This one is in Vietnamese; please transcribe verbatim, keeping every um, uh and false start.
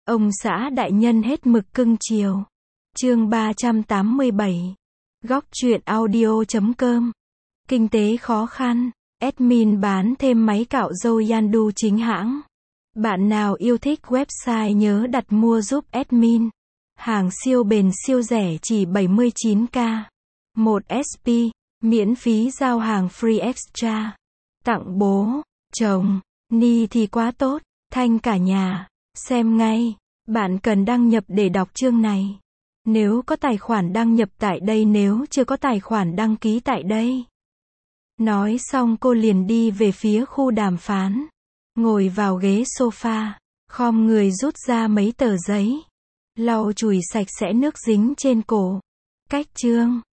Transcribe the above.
Ông xã đại nhân hết mực cưng chiều. Chương ba trăm tám mươi bảy. Góc truyện audio chấm com. Kinh tế khó khăn. Admin bán thêm máy cạo râu Yandu chính hãng. Bạn nào yêu thích website nhớ đặt mua giúp admin. Hàng siêu bền siêu rẻ chỉ bảy mươi chín k. một ét pê. Miễn phí giao hàng free extra. Tặng bố, chồng, ni thì quá tốt. Thanh cả nhà. Xem ngay. Bạn cần đăng nhập để đọc chương này. Nếu có tài khoản đăng nhập tại đây, nếu chưa có tài khoản đăng ký tại đây. Nói xong cô liền đi về phía khu đàm phán. Ngồi vào ghế sofa, khom người rút ra mấy tờ giấy. Lau chùi sạch sẽ nước dính trên cổ. Cách chương.